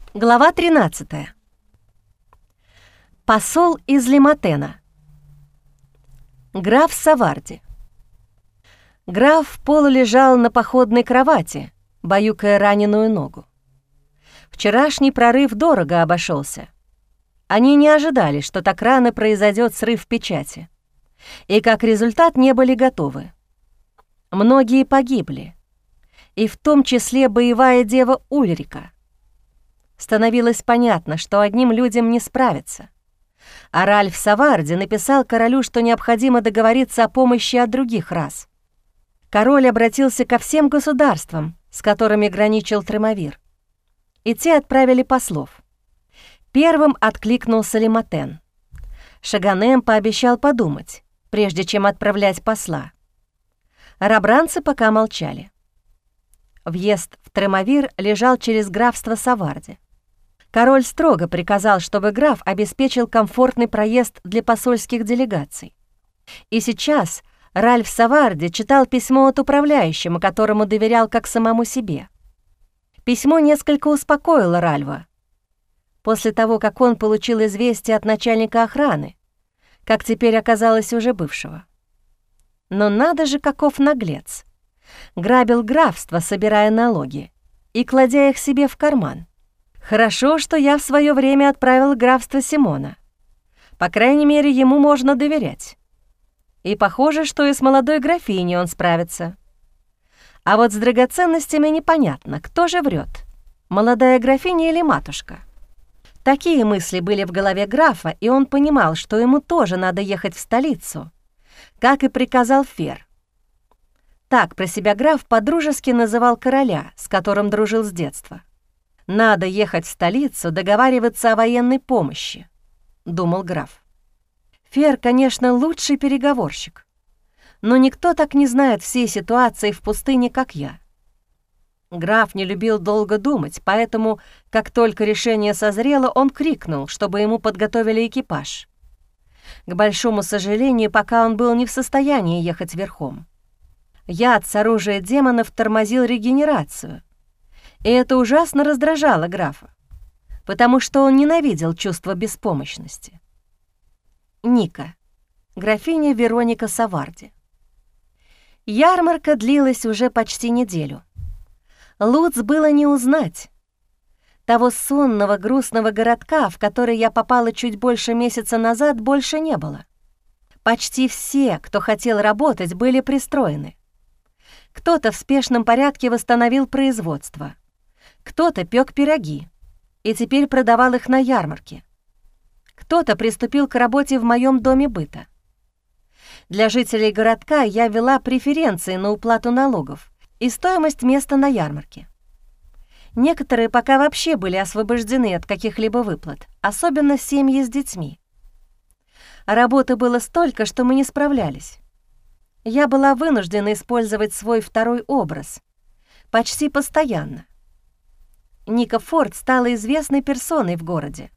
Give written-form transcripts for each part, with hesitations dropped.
Глава 13. Посол из Лиматена. Граф Саварди. Граф полулежал на походной кровати, баюкая раненую ногу. Вчерашний прорыв дорого обошелся. Они не ожидали, что так рано произойдет срыв печати, и как результат не были готовы. Многие погибли, и в том числе боевая дева Ульрика. Становилось понятно, что одним людям не справиться. А Ральф Саварди написал королю, что необходимо договориться о помощи от других рас. Король обратился ко всем государствам, с которыми граничил Тремавир, и те отправили послов. Первым откликнулся Лиматен. Шаганем пообещал подумать, прежде чем отправлять посла. Рабранцы пока молчали. Въезд в Тремавир лежал через графство Саварди. Король строго приказал, чтобы граф обеспечил комфортный проезд для посольских делегаций. И сейчас Ральф Саварди читал письмо от управляющего, которому доверял как самому себе. Письмо несколько успокоило Ральва. После того, как он получил известие от начальника охраны, как теперь оказалось уже бывшего. Но надо же, каков наглец. Грабил графство, собирая налоги, и кладя их себе в карман. Хорошо, что я в свое время отправил графство Симона. По крайней мере, ему можно доверять. И похоже, что и с молодой графиней он справится. А вот с драгоценностями непонятно, кто же врет, молодая графиня или матушка. Такие мысли были в голове графа, и он понимал, что ему тоже надо ехать в столицу, как и приказал Фер. Так про себя граф подружески называл короля, с которым дружил с детства. «Надо ехать в столицу, договариваться о военной помощи», — думал граф. Фер, конечно, лучший переговорщик, но никто так не знает всей ситуации в пустыне, как я. Граф не любил долго думать, поэтому, как только решение созрело, он крикнул, чтобы ему подготовили экипаж. К большому сожалению, пока он был не в состоянии ехать верхом. Яд с оружия демонов тормозил регенерацию, и это ужасно раздражало графа, потому что он ненавидел чувство беспомощности. Ника, графиня Вероника Саварди. Ярмарка длилась уже почти неделю. Луц было не узнать. Того сонного, грустного городка, в который я попала чуть больше месяца назад, больше не было. Почти все, кто хотел работать, были пристроены. Кто-то в спешном порядке восстановил производство, кто-то пёк пироги и теперь продавал их на ярмарке. Кто-то приступил к работе в моем доме быта. Для жителей городка я ввела преференции на уплату налогов и стоимость места на ярмарке. Некоторые пока вообще были освобождены от каких-либо выплат, особенно семьи с детьми. Работы было столько, что мы не справлялись. Я была вынуждена использовать свой второй образ почти постоянно. Ника Форд стала известной персоной в городе.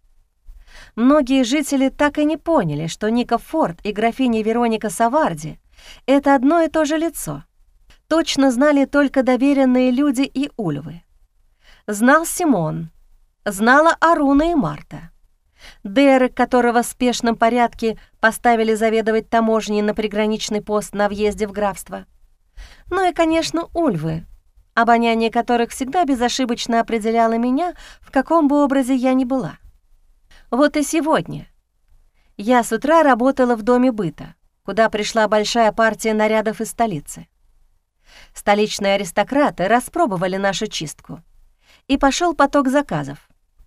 Многие жители так и не поняли, что Ника Форд и графиня Вероника Саварди — это одно и то же лицо. Точно знали только доверенные люди и ульвы. Знал Симон, знала Аруна и Марта. Дерек, которого в спешном порядке поставили заведовать таможней на приграничный пост на въезде в графство. Ну и, конечно, ульвы, обоняние которых всегда безошибочно определяло меня, в каком бы образе я ни была. Вот и сегодня. Я с утра работала в доме быта, куда пришла большая партия нарядов из столицы. Столичные аристократы распробовали нашу чистку, и пошел поток заказов.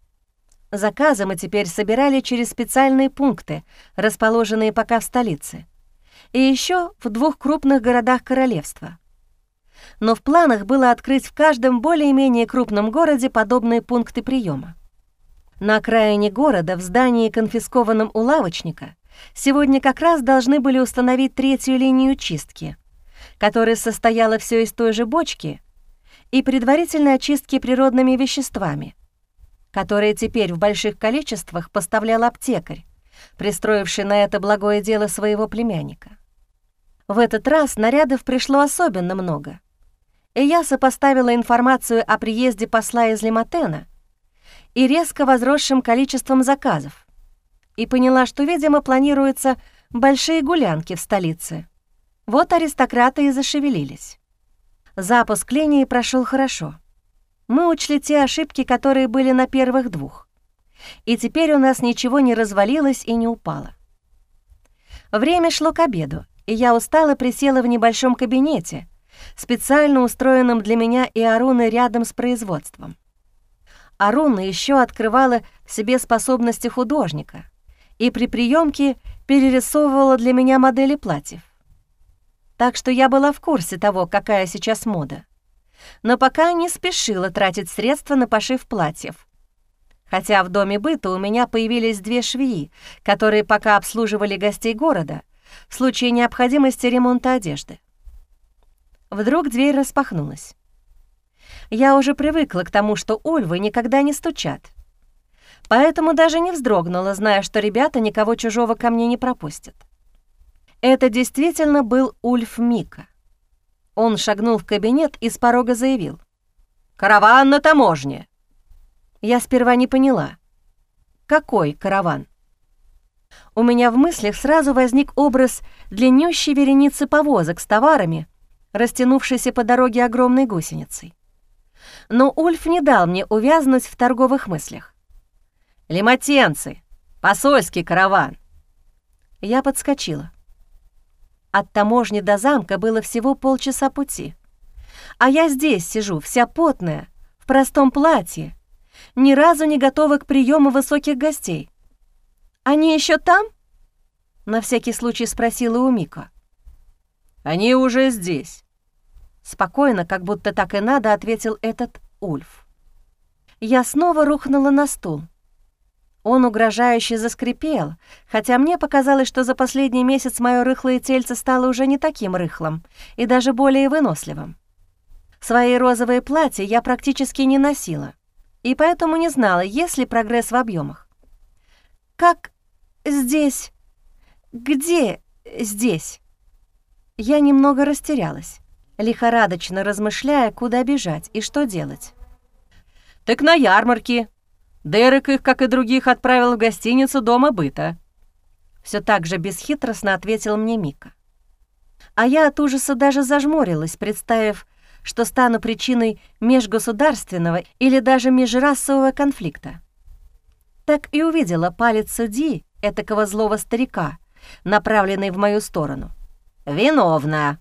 Заказы мы теперь собирали через специальные пункты, расположенные пока в столице, и еще в 2 крупных городах королевства. Но в планах было открыть в каждом более-менее крупном городе подобные пункты приема. На окраине города, в здании, конфискованном у лавочника, сегодня как раз должны были установить 3-ю линию чистки, которая состояла все из той же бочки и предварительной очистки природными веществами, которые теперь в больших количествах поставлял аптекарь, пристроивший на это благое дело своего племянника. В этот раз нарядов пришло особенно много, и я сопоставила информацию о приезде посла из Лиматена и резко возросшим количеством заказов, и поняла, что, видимо, планируются большие гулянки в столице. Вот аристократы и зашевелились. Запуск линии прошел хорошо. Мы учли те ошибки, которые были на первых двух. И теперь у нас ничего не развалилось и не упало. Время шло к обеду, и я устало присела в небольшом кабинете, специально устроенном для меня и Аруны рядом с производством. Аруна еще открывала в себе способности художника и при приемке перерисовывала для меня модели платьев. Так что я была в курсе того, какая сейчас мода, но пока не спешила тратить средства на пошив платьев. Хотя в доме быта у меня появились 2 швеи, которые пока обслуживали гостей города в случае необходимости ремонта одежды. Вдруг дверь распахнулась. Я уже привыкла к тому, что ульвы никогда не стучат, поэтому даже не вздрогнула, зная, что ребята никого чужого ко мне не пропустят. Это действительно был Ульф Мика. Он шагнул в кабинет и с порога заявил: «Караван на таможне!» Я сперва не поняла, какой караван. У меня в мыслях сразу возник образ длиннющей вереницы повозок с товарами, растянувшейся по дороге огромной гусеницей. Но Ульф не дал мне увязнуть в торговых мыслях. «Лимотенцы! Посольский караван!» Я подскочила. От таможни до замка было всего полчаса пути. А я здесь сижу, вся потная, в простом платье, ни разу не готова к приему высоких гостей. «Они еще там?» — на всякий случай спросила у Мика. «Они уже здесь», — спокойно, как будто так и надо, ответил этот Ульф. Я снова рухнула на стул. Он угрожающе заскрипел, хотя мне показалось, что за последний месяц мое рыхлое тельце стало уже не таким рыхлым и даже более выносливым. Свои розовые платья я практически не носила, и поэтому не знала, есть ли прогресс в объемах. «Как здесь? Где здесь?» Я немного растерялась, лихорадочно размышляя, куда бежать и что делать. «Так на ярмарке. Дерек их, как и других, отправил в гостиницу дома быта», — все так же бесхитростно ответил мне Мика. А я от ужаса даже зажмурилась, представив, что стану причиной межгосударственного или даже межрасового конфликта. Так и увидела палец судьи, этакого злого старика, направленный в мою сторону. «Виновна!»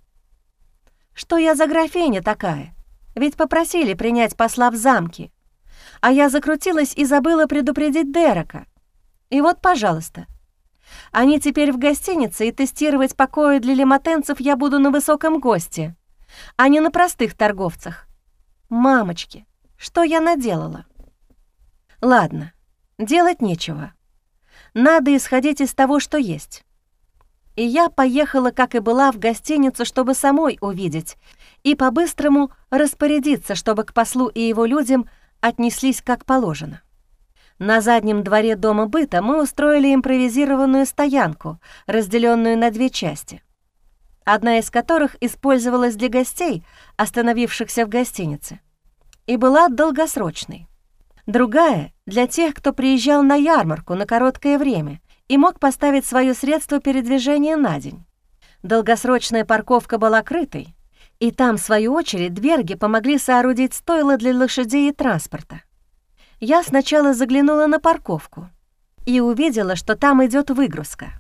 Что я за графиня такая? Ведь попросили принять посла в замке. А я закрутилась и забыла предупредить Дерека. И вот, пожалуйста. Они теперь в гостинице, и тестировать покои для лимотенцев я буду на высоком госте, а не на простых торговцах. Мамочки, что я наделала? Ладно, делать нечего. Надо исходить из того, что есть. И я поехала, как и была, в гостиницу, чтобы самой увидеть и по-быстрому распорядиться, чтобы к послу и его людям отнеслись как положено. На заднем дворе дома быта мы устроили импровизированную стоянку, разделенную на 2 части, одна из которых использовалась для гостей, остановившихся в гостинице, и была долгосрочной. Другая — для тех, кто приезжал на ярмарку на короткое время и мог поставить свое средство передвижения на день. Долгосрочная парковка была крытой, и там, в свою очередь, дверги помогли соорудить стойла для лошадей и транспорта. Я сначала заглянула на парковку и увидела, что там идет выгрузка.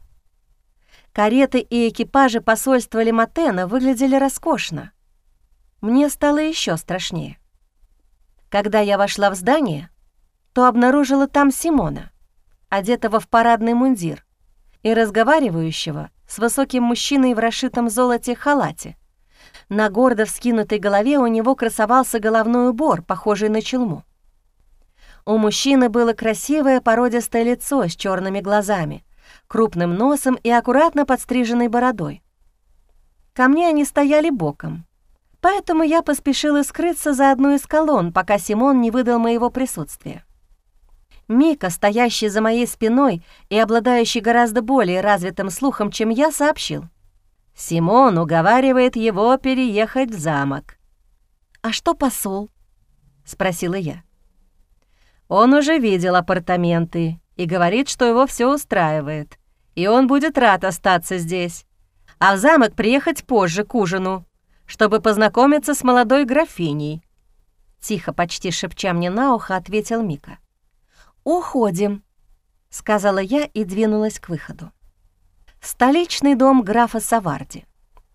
Кареты и экипажи посольства Лимотена выглядели роскошно. Мне стало еще страшнее. Когда я вошла в здание, то обнаружила там Симона, одетого в парадный мундир, и разговаривающего с высоким мужчиной в расшитом золоте халате. На гордо вскинутой голове у него красовался головной убор, похожий на челму. У мужчины было красивое породистое лицо с черными глазами, крупным носом и аккуратно подстриженной бородой. Ко мне они стояли боком, поэтому я поспешила скрыться за одну из колонн, пока Симон не выдал моего присутствия. Мика, стоящий за моей спиной и обладающий гораздо более развитым слухом, чем я, сообщил: «Симон уговаривает его переехать в замок». «А что посол?» — спросила я. Он уже видел апартаменты и говорит, что его все устраивает, и он будет рад остаться здесь, а в замок приехать позже к ужину, чтобы познакомиться с молодой графиней. Тихо, почти шепча мне на ухо, ответил Мика. «Уходим», — сказала я и двинулась к выходу. Столичный дом графа Саварди.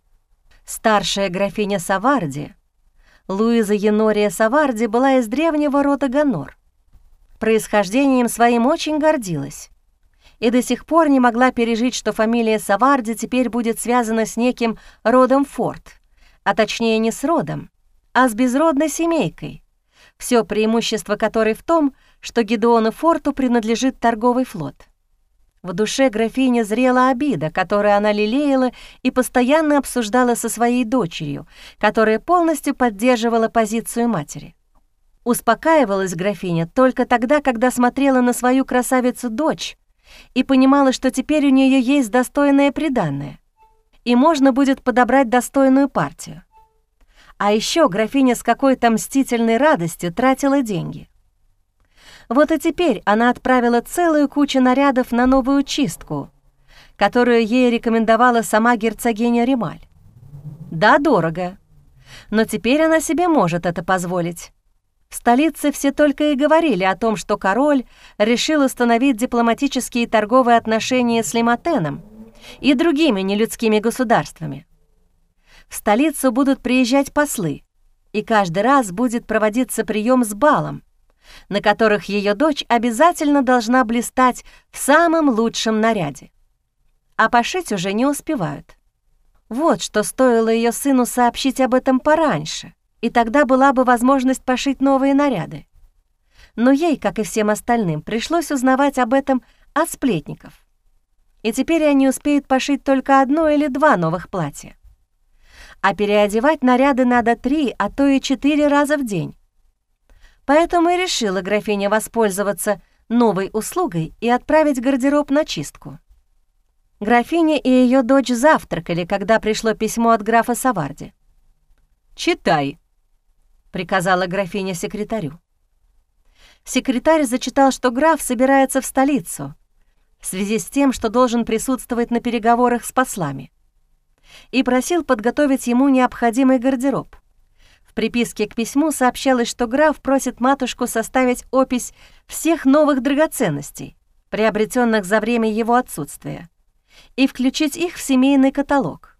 Старшая графиня Саварди, Луиза Янория Саварди, была из древнего рода Ганор. Происхождением своим очень гордилась и до сих пор не могла пережить, что фамилия Саварди теперь будет связана с неким родом Форд, а точнее не с родом, а с безродной семейкой, все преимущество которой в том, что Гедеону Форту принадлежит торговый флот. В душе графини зрела обида, которую она лелеяла и постоянно обсуждала со своей дочерью, которая полностью поддерживала позицию матери. Успокаивалась графиня только тогда, когда смотрела на свою красавицу-дочь и понимала, что теперь у нее есть достойное приданное, и можно будет подобрать достойную партию. А еще графиня с какой-то мстительной радостью тратила деньги. Вот и теперь она отправила целую кучу нарядов на новую чистку, которую ей рекомендовала сама герцогиня Рималь. Да, дорого, но теперь она себе может это позволить. В столице все только и говорили о том, что король решил установить дипломатические и торговые отношения с Лиматеном и другими нелюдскими государствами. В столицу будут приезжать послы, и каждый раз будет проводиться прием с балом, на которых ее дочь обязательно должна блистать в самом лучшем наряде. А пошить уже не успевают. Вот что стоило ее сыну сообщить об этом пораньше, и тогда была бы возможность пошить новые наряды. Но ей, как и всем остальным, пришлось узнавать об этом от сплетников. И теперь они успеют пошить только 1 или 2 новых платья. А переодевать наряды надо 3, а то и 4 раза в день. Поэтому и решила графиня воспользоваться новой услугой и отправить гардероб на чистку. Графиня и ее дочь завтракали, когда пришло письмо от графа Саварди. «Читай», — приказала графиня секретарю. Секретарь зачитал, что граф собирается в столицу в связи с тем, что должен присутствовать на переговорах с послами, и просил подготовить ему необходимый гардероб. В приписке к письму сообщалось, что граф просит матушку составить опись всех новых драгоценностей, приобретенных за время его отсутствия, и включить их в семейный каталог.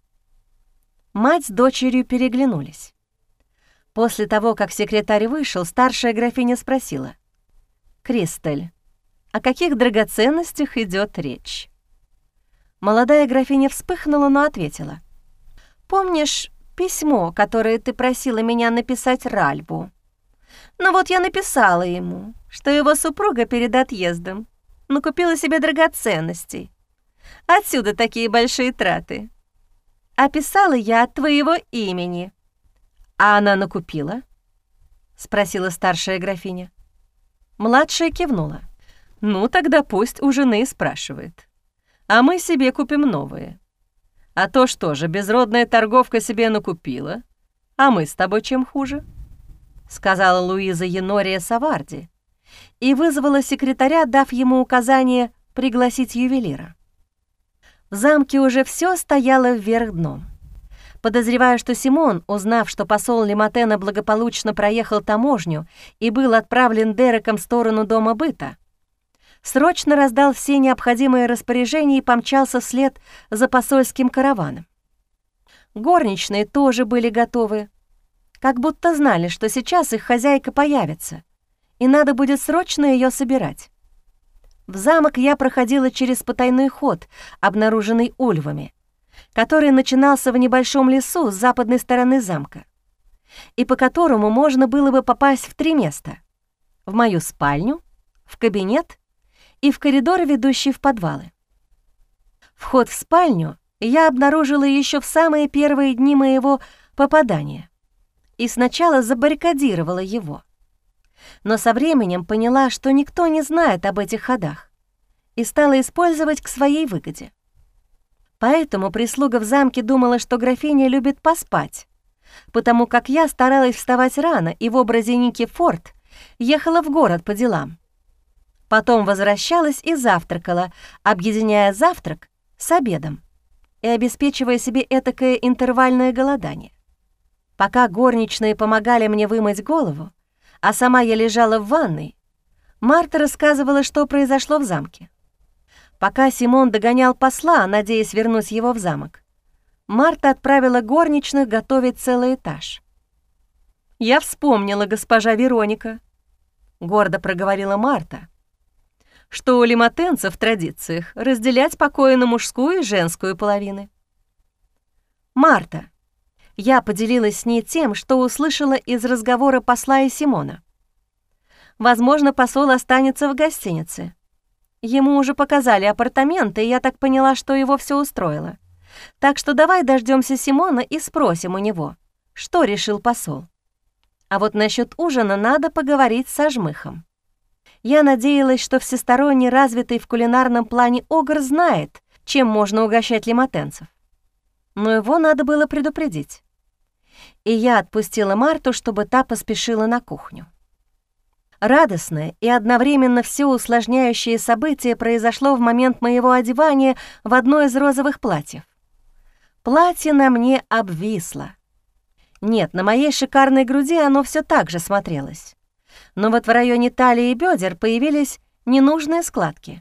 Мать с дочерью переглянулись. После того, как секретарь вышел, старшая графиня спросила: «Кристаль, о каких драгоценностях идет речь?» Молодая графиня вспыхнула, но ответила: «Помнишь письмо, которое ты просила меня написать Ральбу? Ну вот я написала ему, что его супруга перед отъездом накупила себе драгоценностей. Отсюда такие большие траты. Описала я от твоего имени». «А она накупила?» — спросила старшая графиня. Младшая кивнула. «Ну, тогда пусть у жены спрашивает. А мы себе купим новые. А то что же, безродная торговка себе накупила, а мы с тобой чем хуже?» — сказала Луиза Янория Саварди и вызвала секретаря, дав ему указание пригласить ювелира. В замке уже все стояло вверх дном. Подозревая, что Симон, узнав, что посол Лиматена благополучно проехал таможню и был отправлен Дереком в сторону дома быта, срочно раздал все необходимые распоряжения и помчался вслед за посольским караваном. Горничные тоже были готовы, как будто знали, что сейчас их хозяйка появится, и надо будет срочно ее собирать. В замок я проходила через потайной ход, обнаруженный ульвами, который начинался в небольшом лесу с западной стороны замка, и по которому можно было бы попасть в 3 места: в мою спальню, в кабинет и в коридор, ведущий в подвалы. Вход в спальню я обнаружила еще в самые первые дни моего попадания и сначала забаррикадировала его. Но со временем поняла, что никто не знает об этих ходах, и стала использовать к своей выгоде. Поэтому прислуга в замке думала, что графиня любит поспать, потому как я старалась вставать рано и в образе Ники Форд ехала в город по делам, Потом возвращалась и завтракала, объединяя завтрак с обедом и обеспечивая себе этакое интервальное голодание. Пока горничные помогали мне вымыть голову, а сама я лежала в ванной, Марта рассказывала, что произошло в замке. Пока Симон догонял посла, надеясь вернуть его в замок, Марта отправила горничных готовить целый этаж. «Я вспомнила, госпожа Вероника», — гордо проговорила Марта, «что у лимотенцев в традициях разделять покои на мужскую и женскую половины». «Марта», я поделилась с ней тем, что услышала из разговора посла и Симона. «Возможно, посол останется в гостинице. Ему уже показали апартаменты, и я так поняла, что его все устроило. Так что давай дождемся Симона и спросим у него, что решил посол. А вот насчет ужина надо поговорить со Жмыхом». Я надеялась, что всесторонне развитый в кулинарном плане Огр знает, чем можно угощать лимотенцев. Но его надо было предупредить. И я отпустила Марту, чтобы та поспешила на кухню. Радостное и одновременно все усложняющее событие произошло в момент моего одевания в одно из розовых платьев. Платье на мне обвисло. Нет, на моей шикарной груди оно все так же смотрелось. Но вот в районе талии и бедер появились ненужные складки.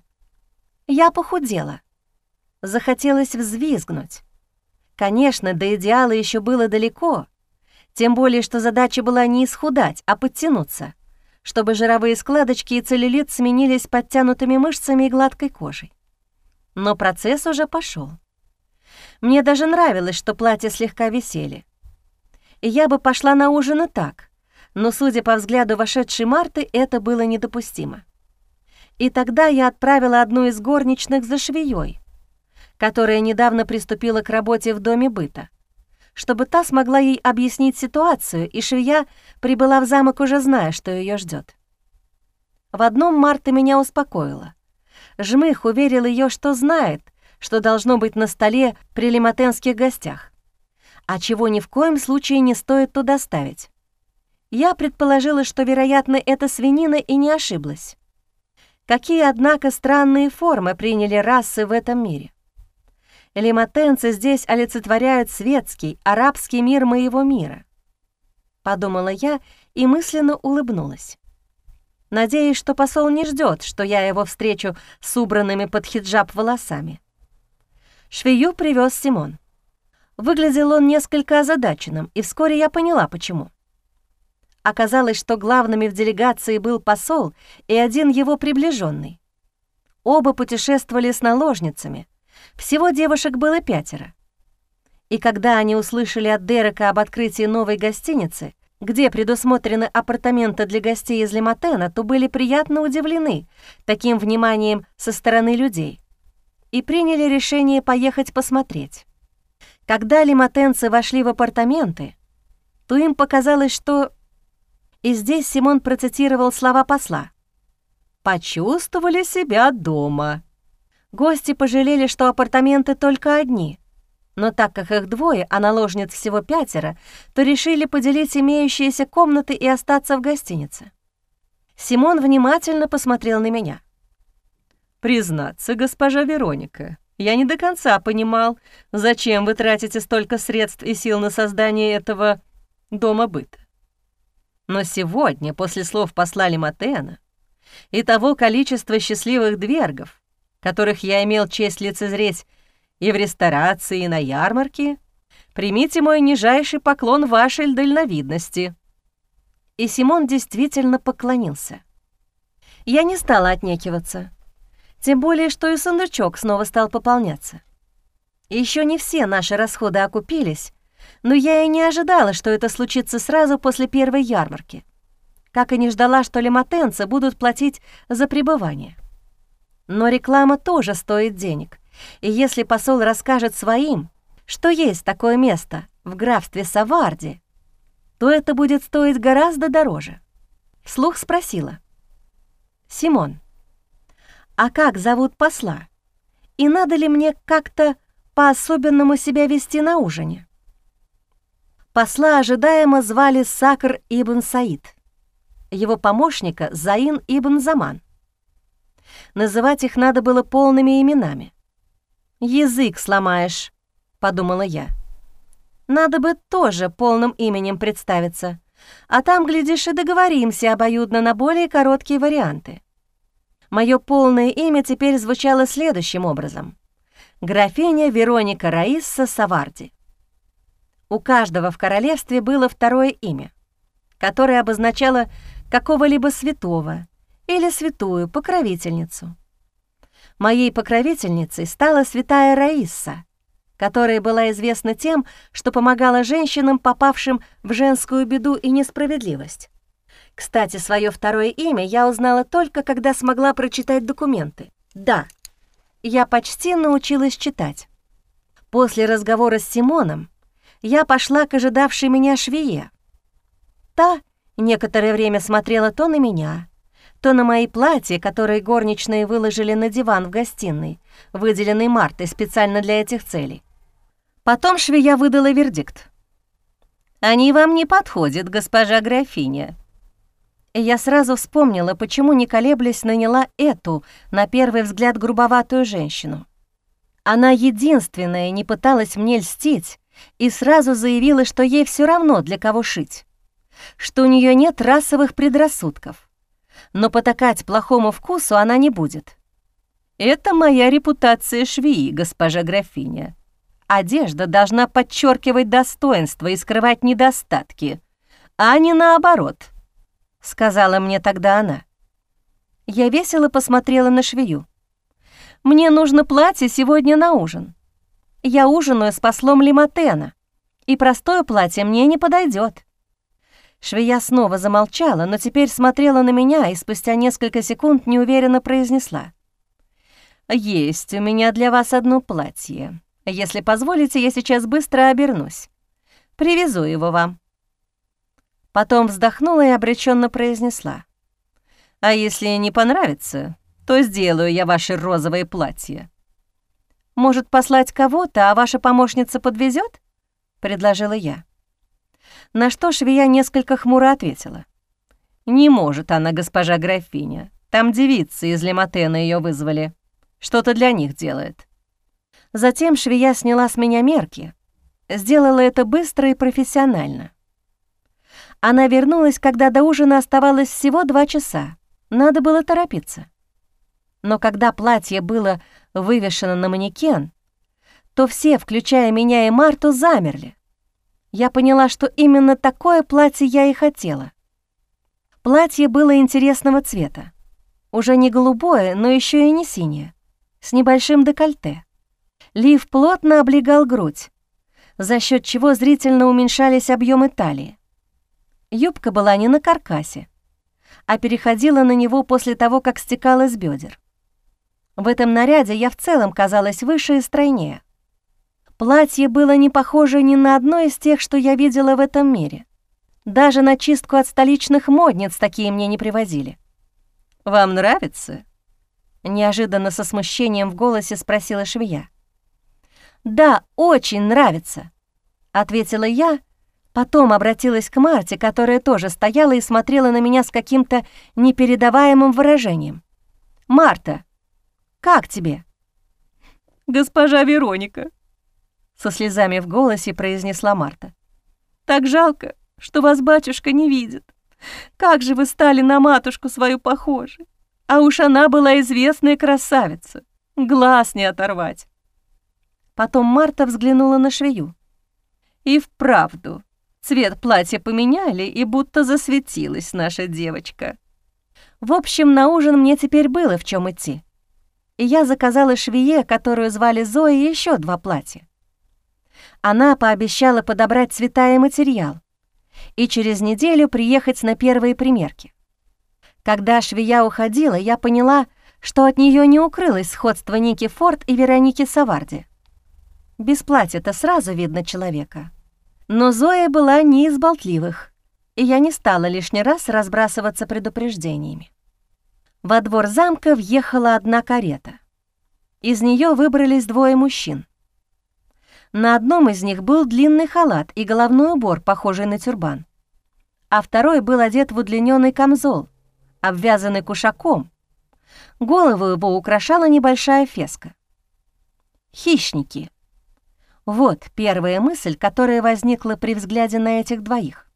Я похудела. Захотелось взвизгнуть. Конечно, до идеала еще было далеко, тем более, что задача была не исхудать, а подтянуться, чтобы жировые складочки и целлюлит сменились подтянутыми мышцами и гладкой кожей. Но процесс уже пошел. Мне даже нравилось, что платья слегка висели. И я бы пошла на ужин и так, но, судя по взгляду вошедшей Марты, это было недопустимо. И тогда я отправила одну из горничных за швеей, которая недавно приступила к работе в доме быта, чтобы та смогла ей объяснить ситуацию, и швея прибыла в замок, уже зная, что ее ждет. В одном Марта меня успокоила. Жмых уверил ее, что знает, что должно быть на столе при лимотенских гостях, а чего ни в коем случае не стоит туда ставить. Я предположила, что, вероятно, это свинина, и не ошиблась. Какие, однако, странные формы приняли расы в этом мире. Лимотенцы здесь олицетворяют светский, арабский мир моего мира. Подумала я и мысленно улыбнулась. Надеюсь, что посол не ждет, что я его встречу с убранными под хиджаб волосами. Швею привез Симон. Выглядел он несколько озадаченным, и вскоре я поняла, почему. Оказалось, что главными в делегации был посол и один его приближенный. Оба путешествовали с наложницами. Всего девушек было 5. И когда они услышали от Дерека об открытии новой гостиницы, где предусмотрены апартаменты для гостей из Лимотена, то были приятно удивлены таким вниманием со стороны людей и приняли решение поехать посмотреть. Когда лимотенцы вошли в апартаменты, то им показалось, что... И здесь Симон процитировал слова посла. «Почувствовали себя дома». Гости пожалели, что апартаменты только одни, но так как их 2, а наложниц всего 5, то решили поделить имеющиеся комнаты и остаться в гостинице. Симон внимательно посмотрел на меня. «Признаться, госпожа Вероника, я не до конца понимал, зачем вы тратите столько средств и сил на создание этого дома быта. Но сегодня, после слов посла Лимотена и того количества счастливых двергов, которых я имел честь лицезреть и в ресторации, и на ярмарке, примите мой нижайший поклон вашей дальновидности». И Симон действительно поклонился. Я не стала отнекиваться, тем более, что и сундучок снова стал пополняться. Еще не все наши расходы окупились, но я и не ожидала, что это случится сразу после первой ярмарки, как и не ждала, что лимотенцы будут платить за пребывание. Но реклама тоже стоит денег, и если посол расскажет своим, что есть такое место в графстве Саварди, то это будет стоить гораздо дороже. Вслух спросила: «Симон, а как зовут посла? И надо ли мне как-то по-особенному себя вести на ужине?» Посла ожидаемо звали Сакр ибн Саид, его помощника Заин ибн Заман. Называть их надо было полными именами. «Язык сломаешь», — подумала я. «Надо бы тоже полным именем представиться, а там, глядишь, и договоримся обоюдно на более короткие варианты». Мое полное имя теперь звучало следующим образом: графиня Вероника Раисса Саварди. У каждого в королевстве было второе имя, которое обозначало какого-либо святого или святую покровительницу. Моей покровительницей стала святая Раисса, которая была известна тем, что помогала женщинам, попавшим в женскую беду и несправедливость. Кстати, свое второе имя я узнала только, когда смогла прочитать документы. Да, я почти научилась читать. После разговора с Симоном я пошла к ожидавшей меня швее. Та некоторое время смотрела то на меня, то на мои платья, которые горничные выложили на диван в гостиной, выделенный Мартой специально для этих целей. Потом швея выдала вердикт: «Они вам не подходят, госпожа графиня». И я сразу вспомнила, почему, не колеблясь, наняла эту, на первый взгляд, грубоватую женщину. Она единственная не пыталась мне льстить и сразу заявила, что ей все равно, для кого шить, что у нее нет расовых предрассудков, но потакать плохому вкусу она не будет. «Это моя репутация швеи, госпожа графиня. Одежда должна подчеркивать достоинства и скрывать недостатки, а не наоборот», — сказала мне тогда она. Я весело посмотрела на швею. «Мне нужно платье сегодня на ужин. Я ужинаю с послом Лиматена, и простое платье мне не подойдет». Швея снова замолчала, но теперь смотрела на меня и спустя несколько секунд неуверенно произнесла: «Есть у меня для вас одно платье. Если позволите, я сейчас быстро обернусь. Привезу его вам». Потом вздохнула и обреченно произнесла: «А если не понравится, то сделаю я ваши розовые платья». «Может, послать кого-то, а ваша помощница подвезет?» — предложила я. На что швея несколько хмуро ответила: «Не может она, госпожа графиня. Там девицы из Лиматена ее вызвали. Что-то для них делает». Затем швея сняла с меня мерки. Сделала это быстро и профессионально. Она вернулась, когда до ужина оставалось всего 2 часа. Надо было торопиться. Но когда платье было вывешено на манекен, то все, включая меня и Марту, замерли. Я поняла, что именно такое платье я и хотела. Платье было интересного цвета. Уже не голубое, но еще и не синее, с небольшим декольте. Лиф плотно облегал грудь, за счет чего зрительно уменьшались объемы талии. Юбка была не на каркасе, а переходила на него после того, как стекала с бедер. В этом наряде я в целом казалась выше и стройнее. Платье было не похоже ни на одно из тех, что я видела в этом мире. Даже на чистку от столичных модниц такие мне не привозили. «Вам нравится?» — неожиданно со смущением в голосе спросила швея. «Да, очень нравится», — ответила я, потом обратилась к Марте, которая тоже стояла и смотрела на меня с каким-то непередаваемым выражением. «Марта, как тебе?» «Госпожа Вероника», — со слезами в голосе произнесла Марта. «Так жалко, что вас батюшка не видит. Как же вы стали на матушку свою похожи. А уж она была известная красавица. Глаз не оторвать». Потом Марта взглянула на швею. «И вправду, цвет платья поменяли, и будто засветилась наша девочка». В общем, на ужин мне теперь было в чем идти. И я заказала швее, которую звали Зоя, еще 2 платья. Она пообещала подобрать цвета и материал и через неделю приехать на первые примерки. Когда швея уходила, я поняла, что от нее не укрылось сходство Ники Форд и Вероники Саварди. Без платья-то сразу видно человека. Но Зоя была не из болтливых, и я не стала лишний раз разбрасываться предупреждениями. Во двор замка въехала одна карета. Из нее выбрались 2 мужчин. На одном из них был длинный халат и головной убор, похожий на тюрбан, а второй был одет в удлиненный камзол, обвязанный кушаком, Голову его украшала небольшая феска. Хищники. Вот первая мысль, которая возникла при взгляде на этих двоих.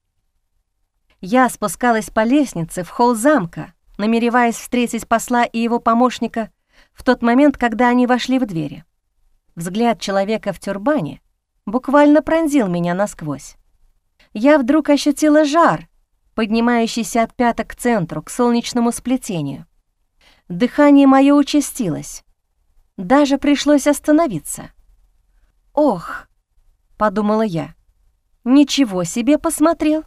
Я спускалась по лестнице в холл замка, намереваясь встретить посла и его помощника в тот момент, когда они вошли в двери. Взгляд человека в тюрбане буквально пронзил меня насквозь. Я вдруг ощутила жар, поднимающийся от пяток к центру, к солнечному сплетению. Дыхание мое участилось. Даже пришлось остановиться. «Ох!» — подумала я. «Ничего себе посмотрел!»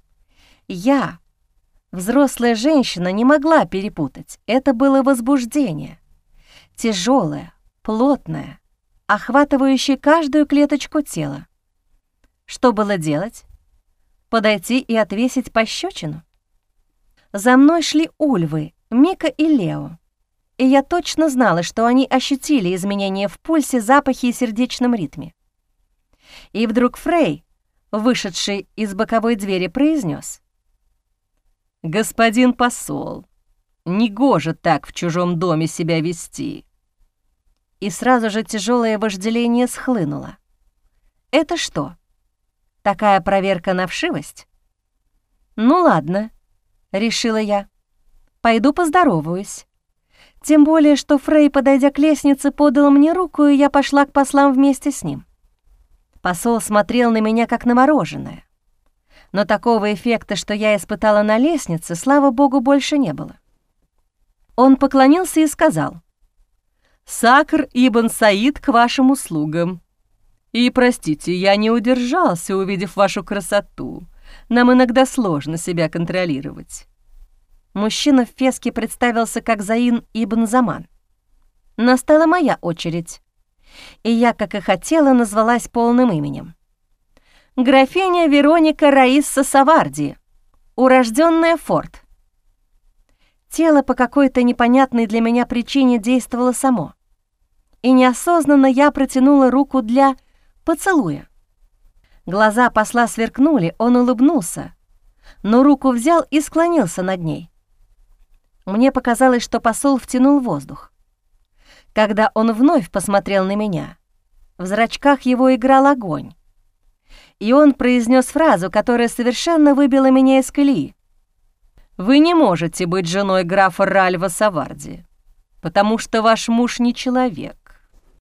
Я, взрослая женщина, не могла перепутать. Это было возбуждение. Тяжелое, плотное, охватывающее каждую клеточку тела. Что было делать? Подойти и отвесить пощечину? За мной шли Ульвы, Мика и Лео, и я точно знала, что они ощутили изменения в пульсе, запахе и сердечном ритме. И вдруг Фрей, вышедший из боковой двери, произнес: «Господин посол, негоже так в чужом доме себя вести». И сразу же тяжелое вожделение схлынуло. «Это что, такая проверка на вшивость?» «Ну ладно», — решила я. «Пойду поздороваюсь». Тем более, что Фрей, подойдя к лестнице, подал мне руку, и я пошла к послам вместе с ним. Посол смотрел на меня, как на мороженое. Но такого эффекта, что я испытала на лестнице, слава богу, больше не было. Он поклонился и сказал: «Сакр ибн Саид к вашим услугам. И, простите, я не удержался, увидев вашу красоту. Нам иногда сложно себя контролировать». Мужчина в феске представился как Заин ибн Заман. Настала моя очередь, и я, как и хотела, назвалась полным именем. Графиня Вероника Раисса Саварди, урожденная Форд. Тело по какой-то непонятной для меня причине действовало само, и неосознанно я протянула руку для поцелуя. Глаза посла сверкнули, он улыбнулся, но руку взял и склонился над ней. Мне показалось, что посол втянул воздух. Когда он вновь посмотрел на меня, в зрачках его играл огонь, и он произнес фразу, которая совершенно выбила меня из колеи. «Вы не можете быть женой графа Ральва Саварди, потому что ваш муж не человек.